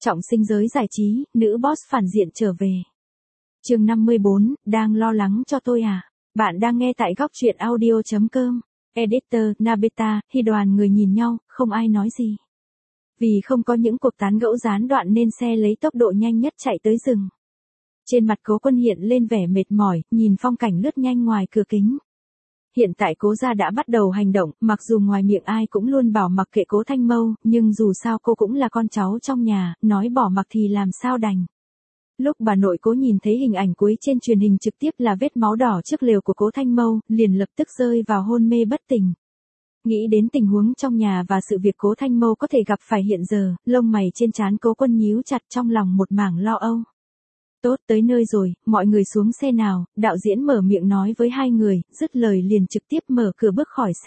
Trọng sinh giới giải trí, nữ boss phản diện trở về. Chương 54, đang lo lắng cho tôi à? Bạn đang nghe tại góc truyện audio.com. Editor, Nabeta, Hy Đoàn người nhìn nhau, không ai nói gì. Vì không có những cuộc tán gẫu gián đoạn nên xe lấy tốc độ nhanh nhất chạy tới rừng. Trên mặt Cố Quân hiện lên vẻ mệt mỏi, nhìn phong cảnh lướt nhanh ngoài cửa kính. Hiện tại Cố gia đã bắt đầu hành động, mặc dù ngoài miệng ai cũng luôn bảo mặc kệ Cố Thanh Mâu, nhưng dù sao cô cũng là con cháu trong nhà, nói bỏ mặc thì làm sao đành. Lúc bà nội Cố nhìn thấy hình ảnh cuối trên truyền hình trực tiếp là vết máu đỏ trước lều của Cố Thanh Mâu, liền lập tức rơi vào hôn mê bất tỉnh. Nghĩ đến tình huống trong nhà và sự việc Cố Thanh Mâu có thể gặp phải hiện giờ, lông mày trên trán Cố Quân nhíu chặt, trong lòng một mảng lo âu. Tốt, tới nơi rồi, mọi người xuống xe nào, đạo diễn mở miệng nói với hai người, dứt lời liền trực tiếp mở cửa bước khỏi xe.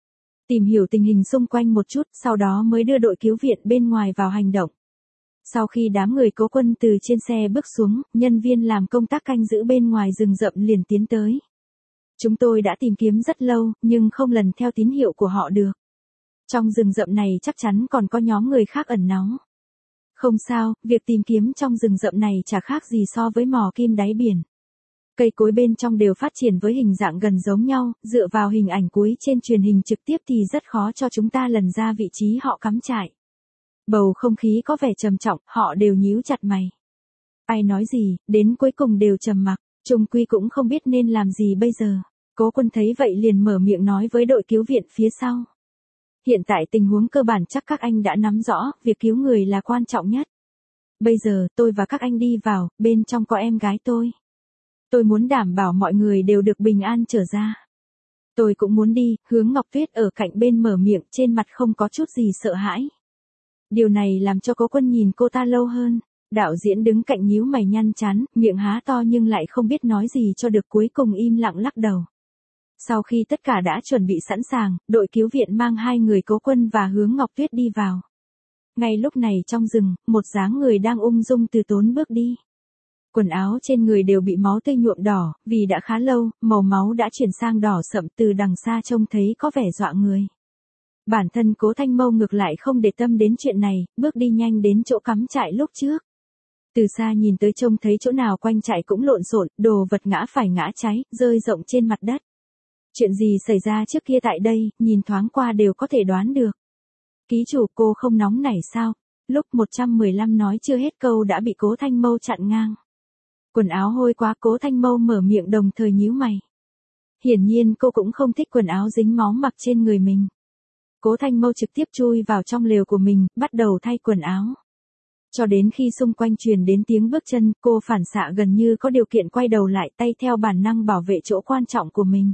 Tìm hiểu tình hình xung quanh một chút, sau đó mới đưa đội cứu viện bên ngoài vào hành động. Sau khi đám người Cố Quân từ trên xe bước xuống, nhân viên làm công tác canh giữ bên ngoài rừng rậm liền tiến tới. Chúng tôi đã tìm kiếm rất lâu, nhưng không lần theo tín hiệu của họ được. Trong rừng rậm này chắc chắn còn có nhóm người khác ẩn náu. Không sao, việc tìm kiếm trong rừng rậm này chả khác gì so với mò kim đáy biển. Cây cối bên trong đều phát triển với hình dạng gần giống nhau, dựa vào hình ảnh cuối trên truyền hình trực tiếp thì rất khó cho chúng ta lần ra vị trí họ cắm trại. Bầu không khí có vẻ trầm trọng, họ đều nhíu chặt mày. Ai nói gì, đến cuối cùng đều trầm mặc, chung quy cũng không biết nên làm gì bây giờ. Cố Quân thấy vậy liền mở miệng nói với đội cứu viện phía sau. Hiện tại tình huống cơ bản chắc các anh đã nắm rõ, việc cứu người là quan trọng nhất. Bây giờ, tôi và các anh đi vào, bên trong có em gái tôi. Tôi muốn đảm bảo mọi người đều được bình an trở ra. Tôi cũng muốn đi, Hướng Ngọc Tuyết ở cạnh bên mở miệng, trên mặt không có chút gì sợ hãi. Điều này làm cho Cố Quân nhìn cô ta lâu hơn. Đạo diễn đứng cạnh nhíu mày nhăn chán, miệng há to nhưng lại không biết nói gì cho được, cuối cùng im lặng lắc đầu. Sau khi tất cả đã chuẩn bị sẵn sàng, đội cứu viện mang hai người Cố Quân và Hướng Ngọc Tuyết đi vào. Ngay lúc này trong rừng, một dáng người đang ung dung từ tốn bước đi. Quần áo trên người đều bị máu tươi nhuộm đỏ, vì đã khá lâu, màu máu đã chuyển sang đỏ sậm, từ đằng xa trông thấy có vẻ dọa người. Bản thân Cố Thanh Mâu ngược lại không để tâm đến chuyện này, bước đi nhanh đến chỗ cắm trại lúc trước. Từ xa nhìn tới trông thấy chỗ nào quanh trại cũng lộn xộn, đồ vật ngã phải ngã trái, rơi rộng trên mặt đất. Chuyện gì xảy ra trước kia tại đây, nhìn thoáng qua đều có thể đoán được. Ký chủ, cô không nóng nảy sao? Lúc 115 nói chưa hết câu đã bị Cố Thanh Mâu chặn ngang. Quần áo hôi quá, Cố Thanh Mâu mở miệng đồng thời nhíu mày. Hiển nhiên cô cũng không thích quần áo dính máu mặc trên người mình. Cố Thanh Mâu trực tiếp chui vào trong lều của mình, bắt đầu thay quần áo. Cho đến khi xung quanh truyền đến tiếng bước chân, cô phản xạ gần như có điều kiện quay đầu lại, tay theo bản năng bảo vệ chỗ quan trọng của mình.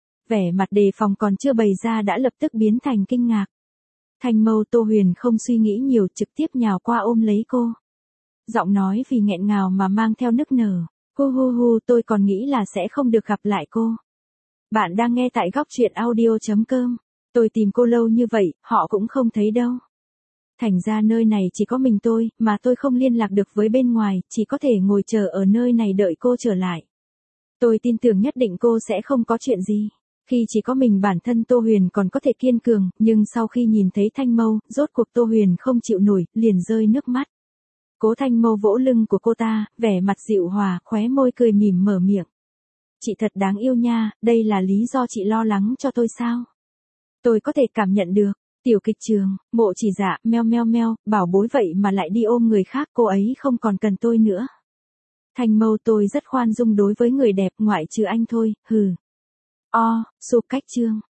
Vẻ mặt đề phòng còn chưa bày ra đã lập tức biến thành kinh ngạc. Thanh Mâu, Tô Huyền không suy nghĩ nhiều, trực tiếp nhào qua ôm lấy cô. Giọng nói vì nghẹn ngào mà mang theo nức nở. Hu hu hu, tôi còn nghĩ là sẽ không được gặp lại cô. Bạn đang nghe tại góc truyện audio.com. Tôi tìm cô lâu như vậy, họ cũng không thấy đâu. Thành ra nơi này chỉ có mình tôi, mà tôi không liên lạc được với bên ngoài, chỉ có thể ngồi chờ ở nơi này đợi cô trở lại. Tôi tin tưởng nhất định cô sẽ không có chuyện gì. Khi chỉ có mình bản thân Tô Huyền còn có thể kiên cường, nhưng sau khi nhìn thấy Thanh Mâu, rốt cuộc Tô Huyền không chịu nổi, liền rơi nước mắt. Cố Thanh Mâu vỗ lưng của cô ta, vẻ mặt dịu hòa, khóe môi cười mỉm mở miệng. Chị thật đáng yêu nha, đây là lý do chị lo lắng cho tôi sao? Tôi có thể cảm nhận được. Tiểu kịch trường, Mộ Chỉ Dạ, meo meo meo, bảo bối vậy mà lại đi ôm người khác, cô ấy không còn cần tôi nữa. Thanh Mâu, tôi rất khoan dung đối với người đẹp, ngoại trừ anh thôi, hừ. Su cách chương.